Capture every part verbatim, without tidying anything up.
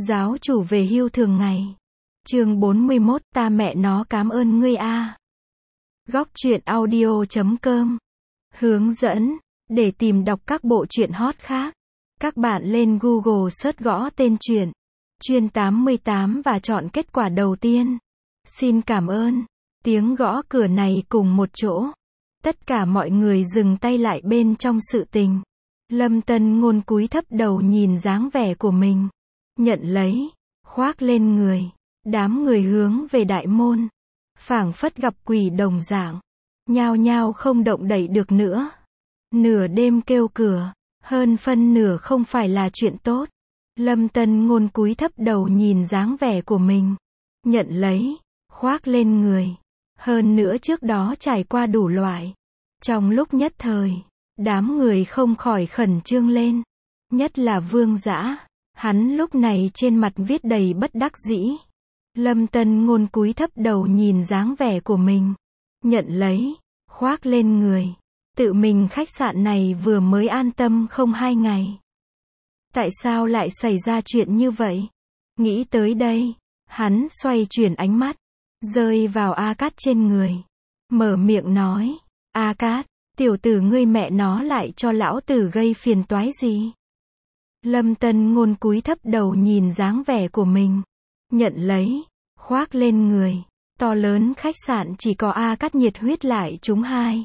Giáo chủ về hưu thường ngày. Chương bốn mươi mốt, ta mẹ nó cám ơn ngươi a. Góc truyện audio chấm com. Hướng dẫn, để tìm đọc các bộ truyện hot khác, các bạn lên Google search gõ tên truyện Chuyên tám mươi tám và chọn kết quả đầu tiên. Xin cảm ơn. Tiếng gõ cửa này cùng một chỗ. Tất cả mọi người dừng tay lại bên trong sự tình. Lâm Tân Ngôn cúi thấp đầu nhìn dáng vẻ của mình. Nhận lấy, khoác lên người. Đám người hướng về đại môn. Phảng phất gặp quỷ đồng dạng. Nhao nhao không động đậy được nữa. Nửa đêm kêu cửa, hơn phân nửa không phải là chuyện tốt. Lâm Tân Ngôn cúi thấp đầu nhìn dáng vẻ của mình. Nhận lấy, khoác lên người. Hơn nữa trước đó trải qua đủ loại. Trong lúc nhất thời, đám người không khỏi khẩn trương lên. Nhất là Vương Dã, hắn lúc này trên mặt viết đầy bất đắc dĩ. Lâm Tân Ngôn cúi thấp đầu nhìn dáng vẻ của mình. Nhận lấy, khoác lên người. Tự mình khách sạn này vừa mới an tâm không hai ngày. Tại sao lại xảy ra chuyện như vậy? Nghĩ tới đây, hắn xoay chuyển ánh mắt, rơi vào A Cát trên người. Mở miệng nói, A Cát, tiểu tử ngươi mẹ nó lại cho lão tử gây phiền toái gì? Lâm Tân Ngôn cúi thấp đầu nhìn dáng vẻ của mình. Nhận lấy, khoác lên người. To lớn khách sạn chỉ có A Cát nhiệt huyết lại chúng hai.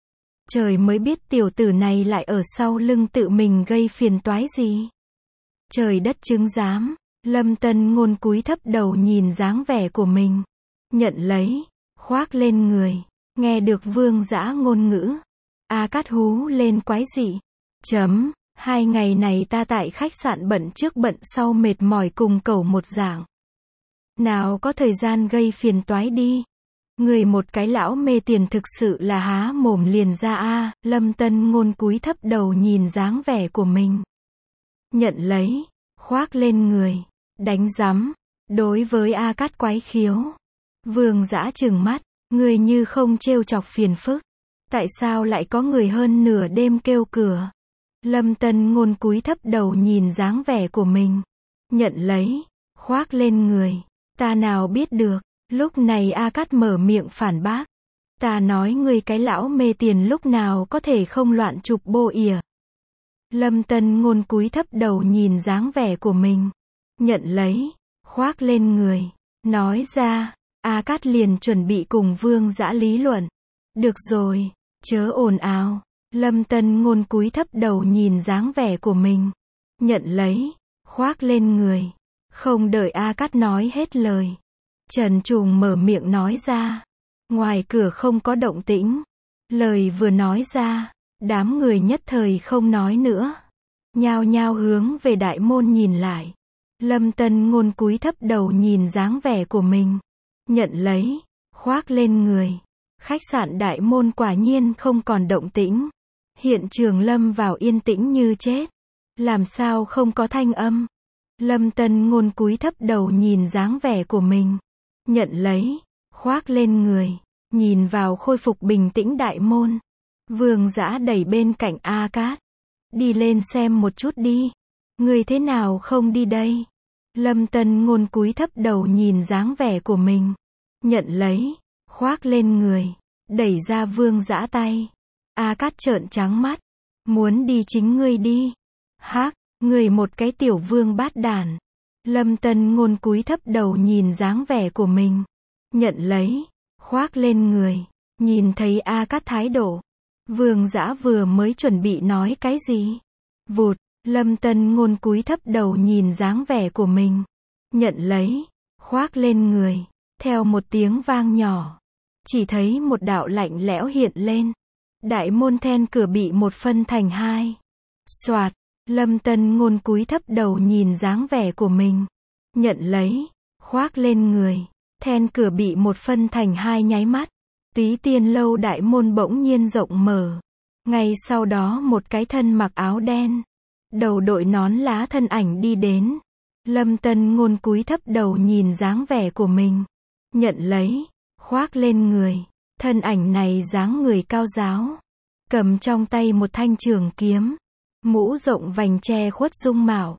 Trời mới biết tiểu tử này lại ở sau lưng tự mình gây phiền toái gì. Trời đất chứng giám, Lâm Tân Ngôn cúi thấp đầu nhìn dáng vẻ của mình. Nhận lấy, khoác lên người. Nghe được Vương Dã ngôn ngữ. A Cát hú lên quái dị. Chấm, hai ngày này ta tại khách sạn bận trước bận sau mệt mỏi cùng cẩu một dạng. Nào có thời gian gây phiền toái đi. Người một cái lão mê tiền thực sự là há mồm liền ra a. Lâm Tân Ngôn cúi thấp đầu nhìn dáng vẻ của mình. Nhận lấy, khoác lên người. Đánh rắm. Đối với A Cát quái khiếu, Vương Dã trừng mắt. Người như không trêu chọc phiền phức. Tại sao lại có người hơn nửa đêm kêu cửa? Lâm Tân Ngôn cúi thấp đầu nhìn dáng vẻ của mình. Nhận lấy, khoác lên người. Ta nào biết được. Lúc này A Cát mở miệng phản bác. Ta nói ngươi cái lão mê tiền lúc nào có thể không loạn chụp bô ỉa. Lâm Tân Ngôn cúi thấp đầu nhìn dáng vẻ của mình. Nhận lấy, khoác lên người. Nói ra, A Cát liền chuẩn bị cùng Vương Dã lý luận. Được rồi, chớ ồn ào. Lâm Tân Ngôn cúi thấp đầu nhìn dáng vẻ của mình. Nhận lấy, khoác lên người. Không đợi A Cát nói hết lời, Trần Trùng mở miệng nói ra. Ngoài cửa không có động tĩnh. Lời vừa nói ra, đám người nhất thời không nói nữa. Nhao nhao hướng về đại môn nhìn lại. Lâm Tân Ngôn cúi thấp đầu nhìn dáng vẻ của mình. Nhận lấy, khoác lên người. Khách sạn đại môn quả nhiên không còn động tĩnh. Hiện trường lâm vào yên tĩnh như chết. Làm sao không có thanh âm? Lâm Tân Ngôn cúi thấp đầu nhìn dáng vẻ của mình. Nhận lấy, khoác lên người. Nhìn vào khôi phục bình tĩnh đại môn. Vương Dã đẩy bên cạnh A Cát. Đi lên xem một chút đi. Người thế nào không đi đây? Lâm Tân Ngôn cúi thấp đầu nhìn dáng vẻ của mình. Nhận lấy, khoác lên người. Đẩy ra Vương Dã tay. A Cát trợn trắng mắt. Muốn đi chính ngươi đi. Hắc, người một cái tiểu vương bát đản. Lâm Tân Ngôn cúi thấp đầu nhìn dáng vẻ của mình. Nhận lấy, khoác lên người. Nhìn thấy A Cát thái độ. Vương Dã vừa mới chuẩn bị nói cái gì. Vụt, Lâm Tân Ngôn cúi thấp đầu nhìn dáng vẻ của mình. Nhận lấy, khoác lên người. Theo một tiếng vang nhỏ, chỉ thấy một đạo lạnh lẽo hiện lên. Đại môn then cửa bị một phân thành hai. Soạt, Lâm Tân Ngôn cúi thấp đầu nhìn dáng vẻ của mình. Nhận lấy, khoác lên người. Then cửa bị một phân thành hai nháy mắt. Túy Tiên lâu đại môn bỗng nhiên rộng mở. Ngay sau đó một cái thân mặc áo đen, đầu đội nón lá thân ảnh đi đến. Lâm Tân Ngôn cúi thấp đầu nhìn dáng vẻ của mình. Nhận lấy, khoác lên người. Thân ảnh này dáng người cao ráo. Cầm trong tay một thanh trường kiếm. Mũ rộng vành che khuất dung mạo.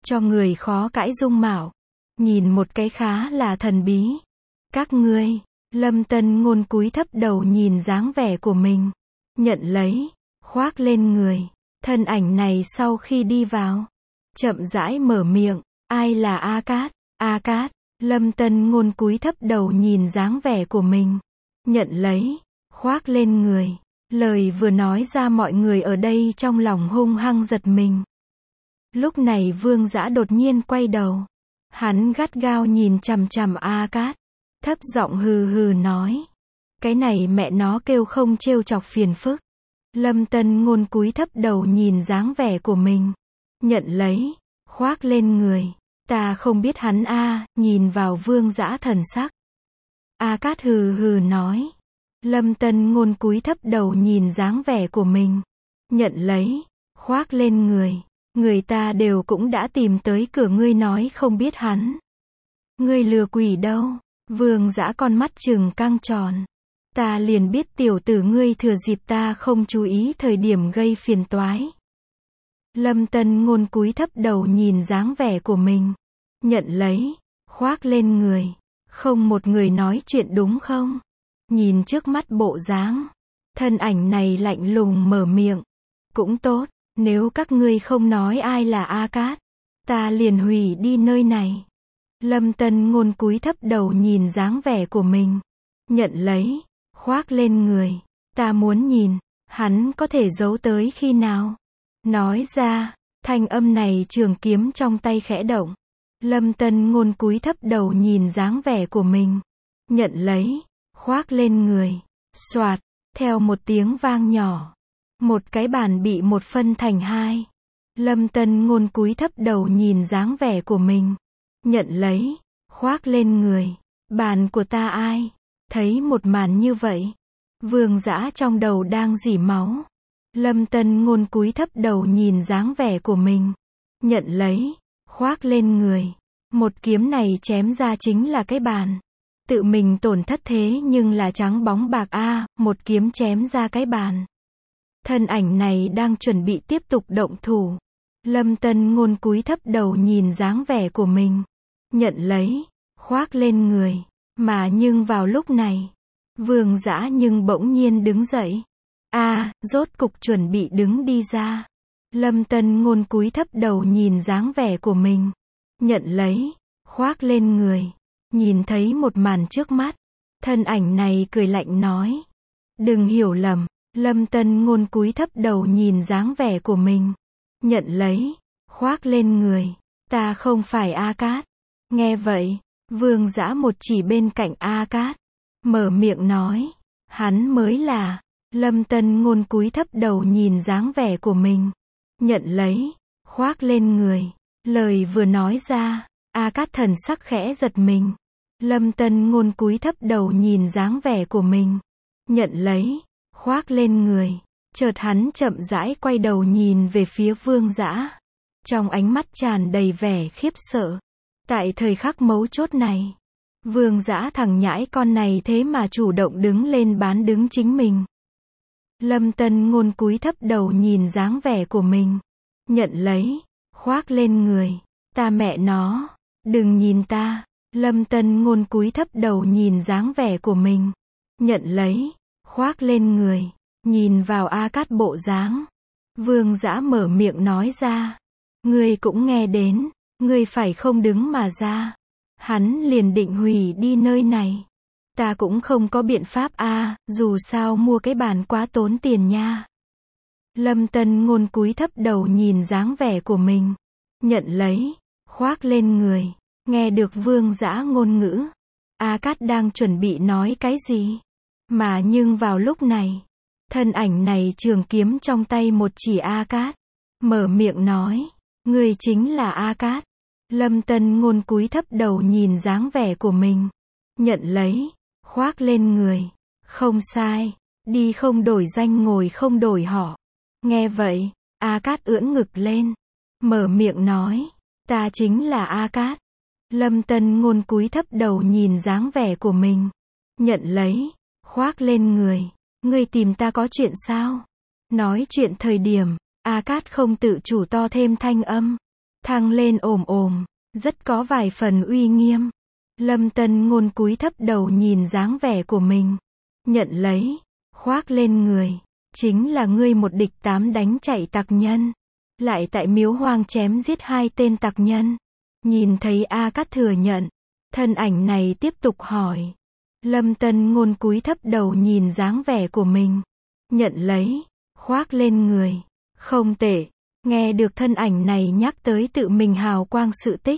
cho người khó cãi dung mạo. Nhìn một cái khá là thần bí. Các ngươi, Lâm Tân Ngôn cúi thấp đầu nhìn dáng vẻ của mình. Nhận lấy, khoác lên người. Thân ảnh này sau khi đi vào, chậm rãi mở miệng, ai là A Cát? A Cát, Lâm Tân Ngôn cúi thấp đầu nhìn dáng vẻ của mình. Nhận lấy, khoác lên người. Lời vừa nói ra mọi người ở đây trong lòng hung hăng giật mình. Lúc này Vương Dã đột nhiên quay đầu. Hắn gắt gao nhìn chằm chằm A Cát. Thấp giọng hừ hừ nói. Cái này mẹ nó kêu không trêu chọc phiền phức. Lâm Tân Ngôn cúi thấp đầu nhìn dáng vẻ của mình. Nhận lấy, khoác lên người. Ta không biết hắn a, nhìn vào Vương Dã thần sắc. A Cát hừ hừ nói. Lâm Tân Ngôn cúi thấp đầu nhìn dáng vẻ của mình. Nhận lấy, khoác lên người. Người ta đều cũng đã tìm tới cửa ngươi nói không biết hắn. Ngươi lừa quỷ đâu. Vương Dã con mắt trừng căng tròn. Ta liền biết tiểu tử ngươi thừa dịp ta không chú ý thời điểm gây phiền toái. Lâm Tân Ngôn cúi thấp đầu nhìn dáng vẻ của mình. Nhận lấy, khoác lên người. Không một người nói chuyện đúng không? Nhìn trước mắt bộ dáng. Thân ảnh này lạnh lùng mở miệng. Cũng tốt, nếu các ngươi không nói ai là A Cát, ta liền hủy đi nơi này. Lâm Tân Ngôn cúi thấp đầu nhìn dáng vẻ của mình. Nhận lấy, khoác lên người. Ta muốn nhìn, hắn có thể giấu tới khi nào? Nói ra, thanh âm này trường kiếm trong tay khẽ động. Lâm Tân Ngôn cúi thấp đầu nhìn dáng vẻ của mình. Nhận lấy, khoác lên người. Soạt, theo một tiếng vang nhỏ. Một cái bàn bị một phân thành hai. Lâm Tân Ngôn cúi thấp đầu nhìn dáng vẻ của mình. Nhận lấy, khoác lên người. Bàn của ta ai? Thấy một màn như vậy. Vương Dã trong đầu đang rỉ máu. Lâm Tân Ngôn cúi thấp đầu nhìn dáng vẻ của mình. Nhận lấy, khoác lên người. Một kiếm này chém ra chính là cái bàn. Tự mình tổn thất thế nhưng là trắng bóng bạc a, một kiếm chém ra cái bàn. Thân ảnh này đang chuẩn bị tiếp tục động thủ. Lâm Tân Ngôn cúi thấp đầu nhìn dáng vẻ của mình. Nhận lấy, khoác lên người. Mà nhưng vào lúc này, Vương Dã nhưng bỗng nhiên đứng dậy. A, rốt cục chuẩn bị đứng đi ra. Lâm Tân Ngôn cúi thấp đầu nhìn dáng vẻ của mình. Nhận lấy, khoác lên người. Nhìn thấy một màn trước mắt. Thân ảnh này cười lạnh nói. Đừng hiểu lầm. Lâm Tân Ngôn cúi thấp đầu nhìn dáng vẻ của mình. Nhận lấy, khoác lên người. Ta không phải A Cát. Nghe vậy, Vương Dã một chỉ bên cạnh A Cát. Mở miệng nói. Hắn mới là. Lâm Tân Ngôn cúi thấp đầu nhìn dáng vẻ của mình. Nhận lấy, khoác lên người. Lời vừa nói ra, A Cát thần sắc khẽ giật mình. Lâm Tân Ngôn cúi thấp đầu nhìn dáng vẻ của mình. Nhận lấy, khoác lên người. Chợt hắn chậm rãi quay đầu nhìn về phía Vương Dã. Trong ánh mắt tràn đầy vẻ khiếp sợ. Tại thời khắc mấu chốt này, Vương Dã thằng nhãi con này thế mà chủ động đứng lên bán đứng chính mình. Lâm Tân Ngôn cúi thấp đầu nhìn dáng vẻ của mình. Nhận lấy, khoác lên người. Ta mẹ nó, đừng nhìn ta. Lâm Tân Ngôn cúi thấp đầu nhìn dáng vẻ của mình. Nhận lấy, khoác lên người. Nhìn vào A Cát bộ dáng. Vương Dã mở miệng nói ra. Ngươi cũng nghe đến. Ngươi phải không đứng mà ra. Hắn liền định hủy đi nơi này. Ta cũng không có biện pháp a, dù sao mua cái bàn quá tốn tiền nha. Lâm Tân Ngôn cúi thấp đầu nhìn dáng vẻ của mình. Nhận lấy, khoác lên người. Nghe được Vương Dã ngôn ngữ. A Cát đang chuẩn bị nói cái gì. Mà nhưng vào lúc này, thân ảnh này trường kiếm trong tay một chỉ A Cát. Mở miệng nói. Người chính là A Cát. Lâm Tân Ngôn cúi thấp đầu nhìn dáng vẻ của mình. Nhận lấy, khoác lên người. Không sai, đi không đổi danh ngồi không đổi họ. Nghe vậy, A Cát ưỡn ngực lên. Mở miệng nói. Ta chính là A Cát. Lâm Tân Ngôn cúi thấp đầu nhìn dáng vẻ của mình. Nhận lấy, khoác lên người. Ngươi tìm ta có chuyện sao? Nói chuyện thời điểm, A Cát không tự chủ to thêm thanh âm. thăng lên ồm ồm, rất có vài phần uy nghiêm. Lâm Tân Ngôn cúi thấp đầu nhìn dáng vẻ của mình. Nhận lấy, khoác lên người. Chính là ngươi một địch tám đánh chạy tặc nhân. Lại tại miếu hoang chém giết hai tên tặc nhân. Nhìn thấy A Cát thừa nhận. Thân ảnh này tiếp tục hỏi. Lâm Tân Ngôn cúi thấp đầu nhìn dáng vẻ của mình. Nhận lấy, khoác lên người. Không tệ, nghe được thân ảnh này nhắc tới tự mình hào quang sự tích.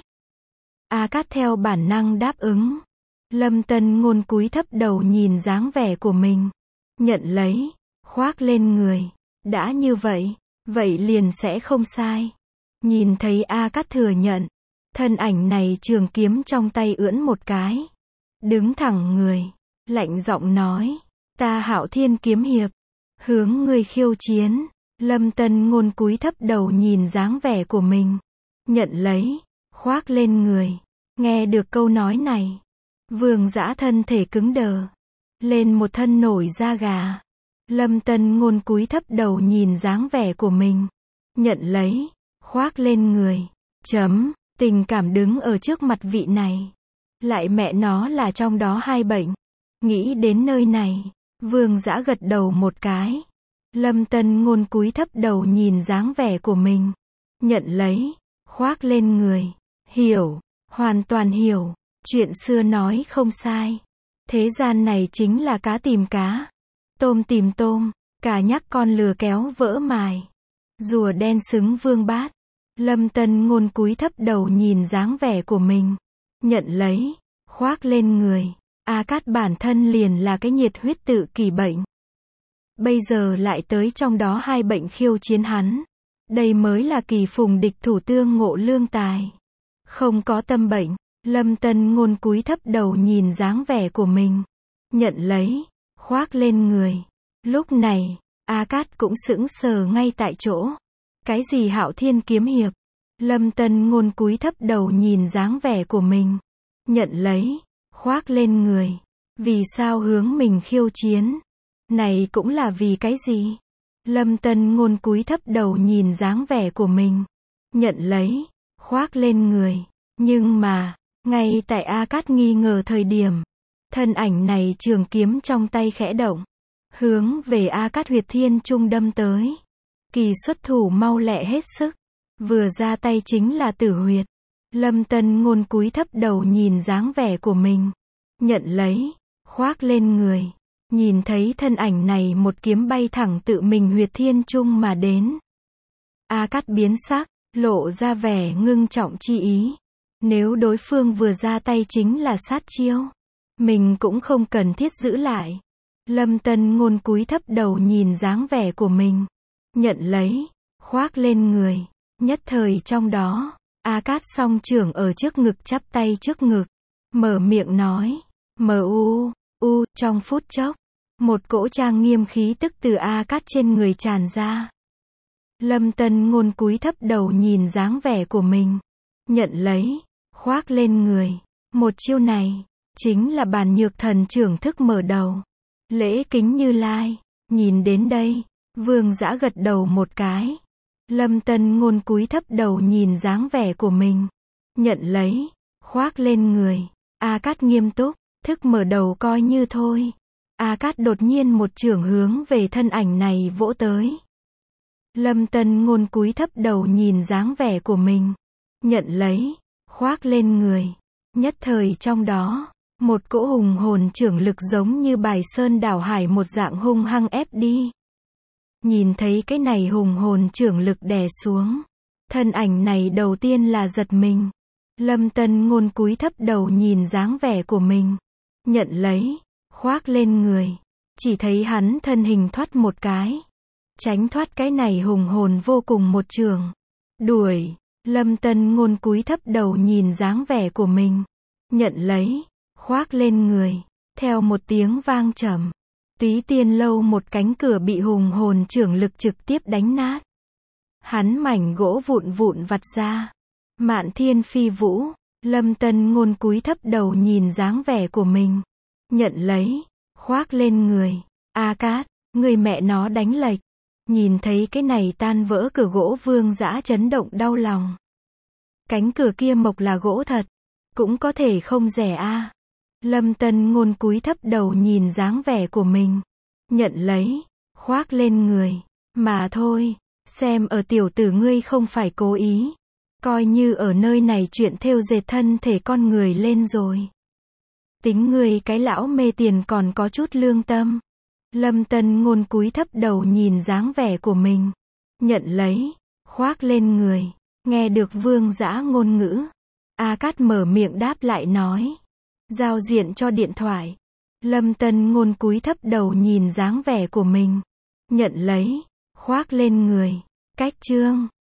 A Cát theo bản năng đáp ứng. Lâm Tân Ngôn cúi thấp đầu nhìn dáng vẻ của mình. Nhận lấy, khoác lên người. Đã như vậy, vậy liền sẽ không sai. Nhìn thấy A Cát thừa nhận. Thân ảnh này trường kiếm trong tay ưỡn một cái. Đứng thẳng người. Lạnh giọng nói. Ta Hạo Thiên kiếm hiệp. Hướng ngươi khiêu chiến. Lâm Tân Ngôn cúi thấp đầu nhìn dáng vẻ của mình. Nhận lấy, khoác lên người. Nghe được câu nói này. Vương Dã thân thể cứng đờ. Lên một thân nổi da gà. Lâm Tân Ngôn cúi thấp đầu nhìn dáng vẻ của mình. Nhận lấy, khoác lên người. Chấm, tình cảm đứng ở trước mặt vị này. Lại mẹ nó là trong đó hai bệnh. Nghĩ đến nơi này. Vương Dã gật đầu một cái. Lâm Tân Ngôn cúi thấp đầu nhìn dáng vẻ của mình. Nhận lấy, khoác lên người. Hiểu, hoàn toàn hiểu. Chuyện xưa nói không sai. Thế gian này chính là cá tìm cá. Tôm tìm tôm. Cá nhắc con lừa kéo vỡ mài. Rùa đen xứng vương bát. Lâm Tân Ngôn cúi thấp đầu nhìn dáng vẻ của mình. Nhận lấy, khoác lên người. A Cát bản thân liền là cái nhiệt huyết tự kỷ bệnh. Bây giờ lại tới trong đó hai bệnh khiêu chiến hắn. Đây mới là kỳ phùng địch thủ tương ngộ lương tài. Không có tâm bệnh. Lâm Tân Ngôn cúi thấp đầu nhìn dáng vẻ của mình. Nhận lấy, khoác lên người. Lúc này, A Cát cũng sững sờ ngay tại chỗ. Cái gì Hạo Thiên kiếm hiệp? Lâm Tân Ngôn cúi thấp đầu nhìn dáng vẻ của mình. Nhận lấy, khoác lên người. Vì sao hướng mình khiêu chiến? Này cũng là vì cái gì? Lâm Tân Ngôn cúi thấp đầu nhìn dáng vẻ của mình. Nhận lấy, khoác lên người. Nhưng mà, ngay tại A Cát nghi ngờ thời điểm, thân ảnh này trường kiếm trong tay khẽ động, hướng về A Cát huyệt thiên trung đâm tới. Kỳ xuất thủ mau lẹ hết sức, vừa ra tay chính là tử huyệt. Lâm Tân Ngôn cúi thấp đầu nhìn dáng vẻ của mình. Nhận lấy, khoác lên người. Nhìn thấy thân ảnh này một kiếm bay thẳng tự mình huyệt thiên trung mà đến. A Cát biến sắc, lộ ra vẻ ngưng trọng chi ý. Nếu đối phương vừa ra tay chính là sát chiêu, mình cũng không cần thiết giữ lại. Lâm Tân Ngôn cúi thấp đầu nhìn dáng vẻ của mình. Nhận lấy, khoác lên người. Nhất thời trong đó, A Cát song trưởng ở trước ngực chắp tay trước ngực. Mở miệng nói. Mờ u, u, trong phút chốc. Một cỗ trang nghiêm khí tức từ A Cát trên người tràn ra. Lâm Tân Ngôn cúi thấp đầu nhìn dáng vẻ của mình. Nhận lấy, khoác lên người. Một chiêu này, chính là bàn nhược thần trưởng thức mở đầu. Lễ kính Như Lai. Nhìn đến đây, Vương Dã gật đầu một cái. Lâm Tân Ngôn cúi thấp đầu nhìn dáng vẻ của mình. Nhận lấy, khoác lên người. A Cát nghiêm túc, thức mở đầu coi như thôi. A Cát đột nhiên một chưởng hướng về thân ảnh này vỗ tới. Lâm Tân Ngôn cúi thấp đầu nhìn dáng vẻ của mình. Nhận lấy, khoác lên người. Nhất thời trong đó, một cỗ hùng hồn chưởng lực giống như bài sơn đảo hải một dạng hung hăng ép đi. Nhìn thấy cái này hùng hồn chưởng lực đè xuống. Thân ảnh này đầu tiên là giật mình. Lâm Tân Ngôn cúi thấp đầu nhìn dáng vẻ của mình. Nhận lấy, khoác lên người. Chỉ thấy hắn thân hình thoát một cái. Tránh thoát cái này hùng hồn vô cùng một trường. Đuổi. Lâm Tân Ngôn cúi thấp đầu nhìn dáng vẻ của mình. Nhận lấy, khoác lên người. Theo một tiếng vang trầm. Túy Tiên Lâu một cánh cửa bị hùng hồn chưởng lực trực tiếp đánh nát. Hắn mảnh gỗ vụn vụn vặt ra. Mạn thiên phi vũ. Lâm Tân Ngôn cúi thấp đầu nhìn dáng vẻ của mình. Nhận lấy, khoác lên người. A Cát, người mẹ nó đánh lệch. Nhìn thấy cái này tan vỡ cửa gỗ Vương Dã chấn động đau lòng. Cánh cửa kia mộc là gỗ thật. Cũng có thể không rẻ a. Lâm Tân Ngôn cúi thấp đầu nhìn dáng vẻ của mình. Nhận lấy, khoác lên người. Mà thôi, xem ở tiểu tử ngươi không phải cố ý. Coi như ở nơi này chuyện thêu dệt thân thể con người lên rồi. Tính ngươi cái lão mê tiền còn có chút lương tâm. Lâm Tân Ngôn cúi thấp đầu nhìn dáng vẻ của mình. Nhận lấy, khoác lên người. Nghe được Vương Dã ngôn ngữ. A Cát mở miệng đáp lại nói. Giao diện cho điện thoại. Lâm Tân Ngôn cúi thấp đầu nhìn dáng vẻ của mình. Nhận lấy, khoác lên người. Cách chương.